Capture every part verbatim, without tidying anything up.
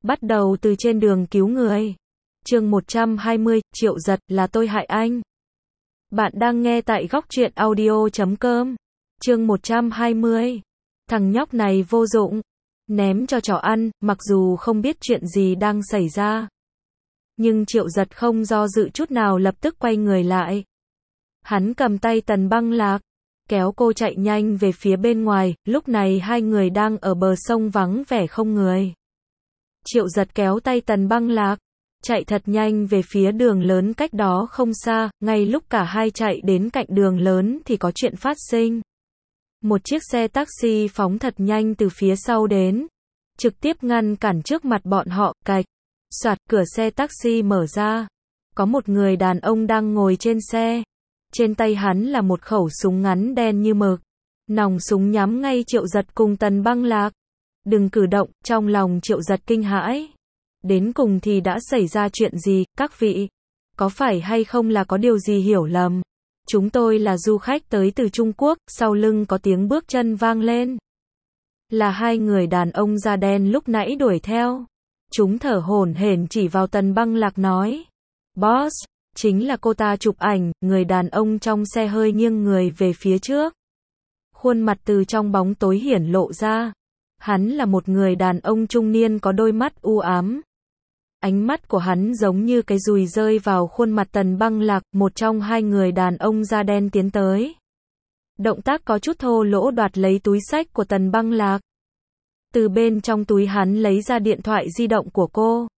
Bắt đầu từ trên đường cứu người. Chương một trăm hai mươi, Triệu Giật, là tôi hại anh. Bạn đang nghe tại góc truyện audio chấm com. Chương một trăm hai mươi. Thằng nhóc này vô dụng. Ném cho chó ăn, mặc dù không biết chuyện gì đang xảy ra. Nhưng Triệu Giật không do dự chút nào, lập tức quay người lại. Hắn cầm tay Tần Băng Lạc, kéo cô chạy nhanh về phía bên ngoài. Lúc này hai người đang ở bờ sông vắng vẻ không người. Triệu Giật kéo tay Tần Băng Lạc, chạy thật nhanh về phía đường lớn cách đó không xa. Ngay lúc cả hai chạy đến cạnh đường lớn thì có chuyện phát sinh. Một chiếc xe taxi phóng thật nhanh từ phía sau đến, trực tiếp ngăn cản trước mặt bọn họ. Cạch, soạt, cửa xe taxi mở ra. Có một người đàn ông đang ngồi trên xe. Trên tay hắn là một khẩu súng ngắn đen như mực. Nòng súng nhắm ngay Triệu Giật cùng Tần Băng Lạc. Đừng cử động. Trong lòng Triệu Giật kinh hãi. Đến cùng thì đã xảy ra chuyện gì, các vị? Có phải hay không là có điều gì hiểu lầm? Chúng tôi là du khách tới từ Trung Quốc. Sau lưng có tiếng bước chân vang lên. Là hai người đàn ông da đen lúc nãy đuổi theo. Chúng thở hổn hển chỉ vào Tần Băng Lạc nói. Boss, chính là cô ta chụp ảnh. Người đàn ông trong xe hơi nghiêng người về phía trước. Khuôn mặt từ trong bóng tối hiển lộ ra. Hắn là một người đàn ông trung niên có đôi mắt u ám. Ánh mắt của hắn giống như cái dùi rơi vào khuôn mặt Tần Băng Lạc. Một trong hai người đàn ông da đen tiến tới. Động tác có chút thô lỗ đoạt lấy túi xách của Tần Băng Lạc. Từ bên trong túi hắn lấy ra điện thoại di động của cô.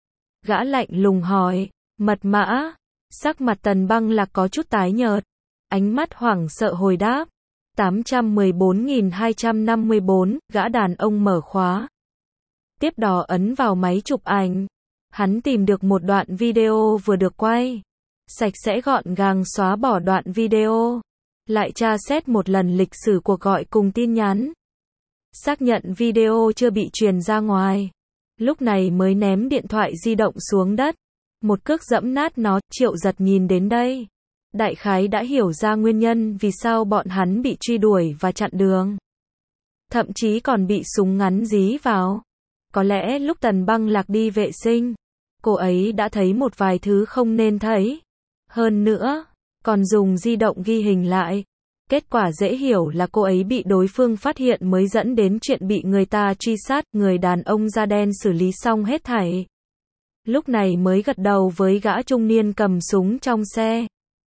Gã lạnh lùng hỏi, mật mã. Sắc mặt Tần Băng Lạc có chút tái nhợt. Ánh mắt hoảng sợ hồi đáp. tám trăm mười bốn nghìn hai trăm năm mươi bốn, gã đàn ông mở khóa. Tiếp đó ấn vào máy chụp ảnh. Hắn tìm được một đoạn video vừa được quay. Sạch sẽ gọn gàng xóa bỏ đoạn video. Lại tra xét một lần lịch sử cuộc gọi cùng tin nhắn. Xác nhận video chưa bị truyền ra ngoài. Lúc này mới ném điện thoại di động xuống đất. Một cước giẫm nát nó. Triệu Giật nhìn đến đây, đại khái đã hiểu ra nguyên nhân vì sao bọn hắn bị truy đuổi và chặn đường. Thậm chí còn bị súng ngắn dí vào. Có lẽ lúc Tần Băng Lạc đi vệ sinh, cô ấy đã thấy một vài thứ không nên thấy. Hơn nữa, còn dùng di động ghi hình lại. Kết quả dễ hiểu là cô ấy bị đối phương phát hiện mới dẫn đến chuyện bị người ta truy sát. Người đàn ông da đen xử lý xong hết thảy. Lúc này mới gật đầu với gã trung niên cầm súng trong xe.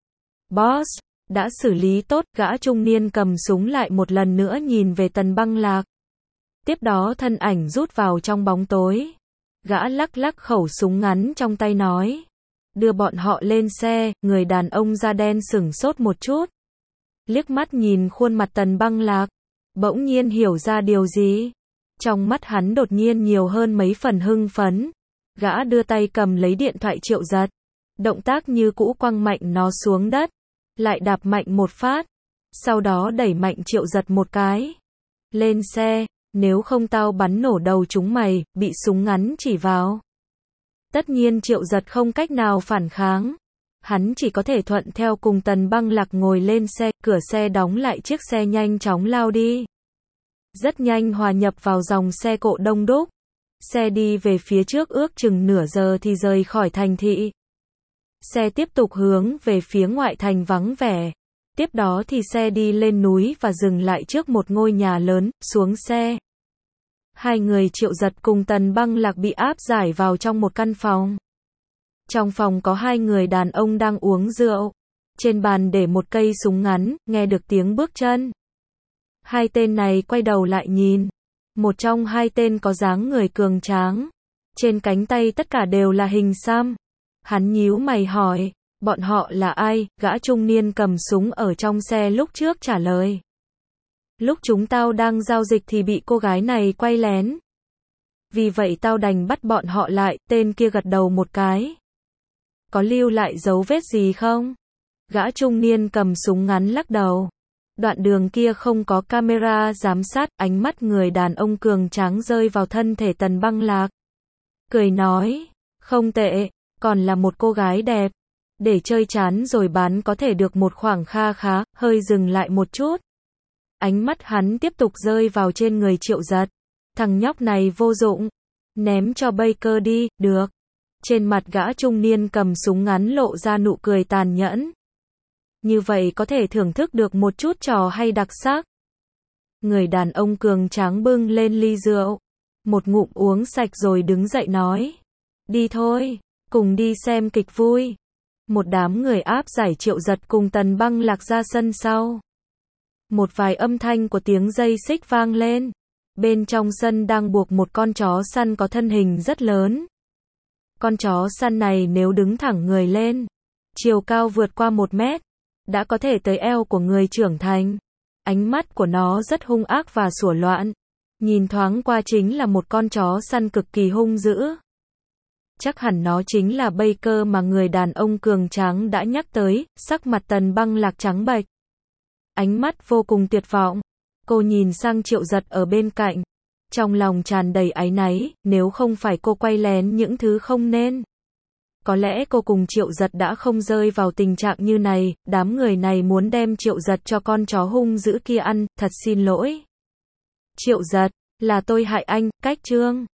Boss, đã xử lý tốt. Gã trung niên cầm súng lại một lần nữa nhìn về Tần Băng Lạc. Tiếp đó thân ảnh rút vào trong bóng tối. Gã lắc lắc khẩu súng ngắn trong tay nói. Đưa bọn họ lên xe. Người đàn ông da đen sửng sốt một chút. Liếc mắt nhìn khuôn mặt Tần Băng Lạc. Bỗng nhiên hiểu ra điều gì. Trong mắt hắn đột nhiên nhiều hơn mấy phần hưng phấn. Gã đưa tay cầm lấy điện thoại Triệu Giật. Động tác như cũ quăng mạnh nó xuống đất. Lại đạp mạnh một phát. Sau đó đẩy mạnh Triệu Giật một cái. Lên xe, nếu không tao bắn nổ đầu chúng mày. Bị súng ngắn chỉ vào. Tất nhiên Triệu Giật không cách nào phản kháng. Hắn chỉ có thể thuận theo cùng Tần Băng Lạc ngồi lên xe. Cửa xe đóng lại, chiếc xe nhanh chóng lao đi. Rất nhanh hòa nhập vào dòng xe cộ đông đúc. Xe đi về phía trước ước chừng nửa giờ thì rời khỏi thành thị. Xe tiếp tục hướng về phía ngoại thành vắng vẻ. Tiếp đó thì xe đi lên núi và dừng lại trước một ngôi nhà lớn. Xuống xe, hai người Triệu Giật cùng Tần Băng Lạc bị áp giải vào trong một căn phòng. Trong phòng có hai người đàn ông đang uống rượu. Trên bàn để một cây súng ngắn. Nghe được tiếng bước chân, hai tên này quay đầu lại nhìn. Một trong hai tên có dáng người cường tráng. Trên cánh tay tất cả đều là hình xăm. Hắn nhíu mày hỏi, bọn họ là ai? Gã trung niên cầm súng ở trong xe lúc trước trả lời. Lúc chúng tao đang giao dịch thì bị cô gái này quay lén. Vì vậy tao đành bắt bọn họ lại. Tên kia gật đầu một cái. Có lưu lại dấu vết gì không? Gã trung niên cầm súng ngắn lắc đầu. Đoạn đường kia không có camera giám sát. Ánh mắt người đàn ông cường tráng rơi vào thân thể Tần Băng Lạc. Cười nói, không tệ, còn là một cô gái đẹp. Để chơi chán rồi bán có thể được một khoản kha khá. Hơi dừng lại một chút. Ánh mắt hắn tiếp tục rơi vào trên người Triệu Giật. Thằng nhóc này vô dụng. Ném cho Baker đi, được. Trên mặt gã trung niên cầm súng ngắn lộ ra nụ cười tàn nhẫn. Như vậy có thể thưởng thức được một chút trò hay đặc sắc. Người đàn ông cường tráng bưng lên ly rượu. Một ngụm uống sạch rồi đứng dậy nói. Đi thôi, cùng đi xem kịch vui. Một đám người áp giải Triệu Giật cùng Tần Băng Lạc ra sân sau. Một vài âm thanh của tiếng dây xích vang lên. Bên trong sân đang buộc một con chó săn có thân hình rất lớn. Con chó săn này nếu đứng thẳng người lên, chiều cao vượt qua một mét, đã có thể tới eo của người trưởng thành. Ánh mắt của nó rất hung ác và sủa loạn. Nhìn thoáng qua chính là một con chó săn cực kỳ hung dữ. Chắc hẳn nó chính là Baker mà người đàn ông cường tráng đã nhắc tới, sắc mặt Tần Băng Lạc trắng bệch. Ánh mắt vô cùng tuyệt vọng. Cô nhìn sang Triệu Giật ở bên cạnh. Trong lòng tràn đầy áy náy, nếu không phải cô quay lén những thứ không nên. Có lẽ cô cùng Triệu Giật đã không rơi vào tình trạng như này, đám người này muốn đem Triệu Giật cho con chó hung dữ kia ăn, thật xin lỗi. Triệu Giật, là tôi hại anh, cách chương.